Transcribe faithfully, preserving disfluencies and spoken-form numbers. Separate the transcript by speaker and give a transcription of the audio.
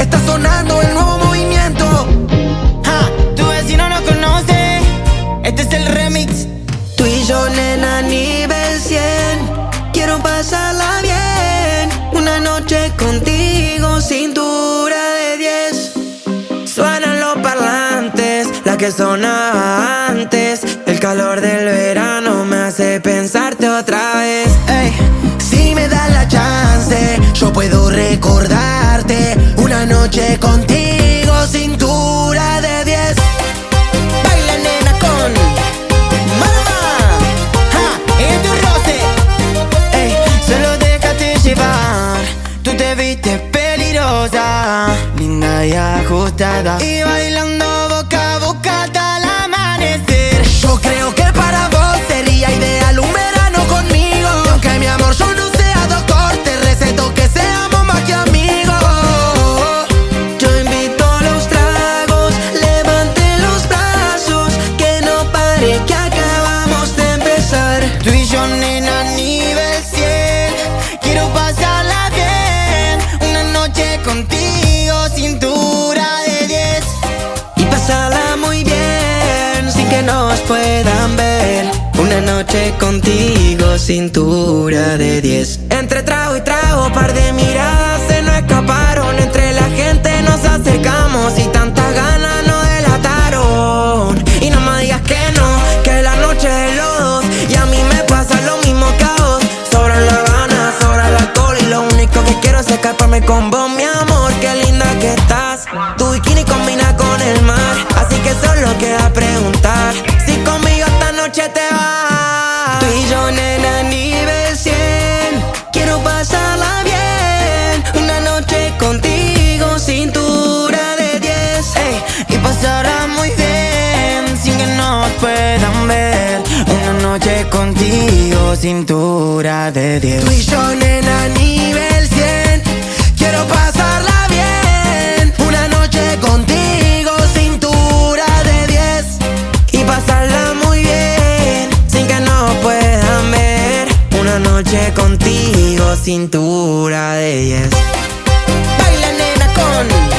Speaker 1: está sonando el nuevo movimiento.
Speaker 2: Ja, tu vecino no conoce, este es el remix.
Speaker 1: Tú y yo, nena, nivel cien. Quiero pasarla bien. Una noche contigo, cintura de diez. Suenan los parlantes, la que sonaba antes. El calor del verano me hace pensarte otra vez. Ey, si me das la chance, yo puedo recordarte una noche contigo, cintura de diez.
Speaker 2: Baila, nena, con Maluma. Ja, y tu roce.
Speaker 1: Ey,
Speaker 2: Solo déjate llevar. Tú te viste peligrosa, linda y ajustada, y bailando boca a boca hasta el amanecer.
Speaker 1: yo creo que para vos sería ideal un verano conmigo. Y aunque mi amor yo no sea doctor, te receto que seamos más que amigos. Yo invito a los tragos, levante los brazos, que no pare que acabamos de empezar.
Speaker 2: Tú y yo, nena, nivel cien. Quiero pasarla bien. Una noche contigo, cintura de diez.
Speaker 1: Y pasarla muy bien, sin que nos puedan ver. Una noche contigo, cintura de diez. Entre trago y trago, par de miradas se nos escaparon. Entre la gente nos acercamos y tantas ganas nos delataron. Y no me digas que no, que la noche es de los dos. Y a mí me pasa lo mismo que a vos. Sobran las ganas, sobra el alcohol, y lo único que quiero es escaparme con vos, mi amor. Qué linda que estás. Tu bikini combina con el mar, así que solo queda preguntar si conmigo esta noche te vas. Tú y yo, nena, nivel cien. Quiero pasarla bien. Una noche contigo, cintura de diez.
Speaker 2: Ey, y pasará muy bien sin que nos puedan ver. Una noche contigo, cintura de diez.
Speaker 1: Tú y yo, nena, nivel cien. Quiero pasarla bien. Una noche contigo, cintura de diez. Y pasarla muy bien sin que nos puedan ver. Una noche contigo, cintura de diez.
Speaker 2: Baila, nena, con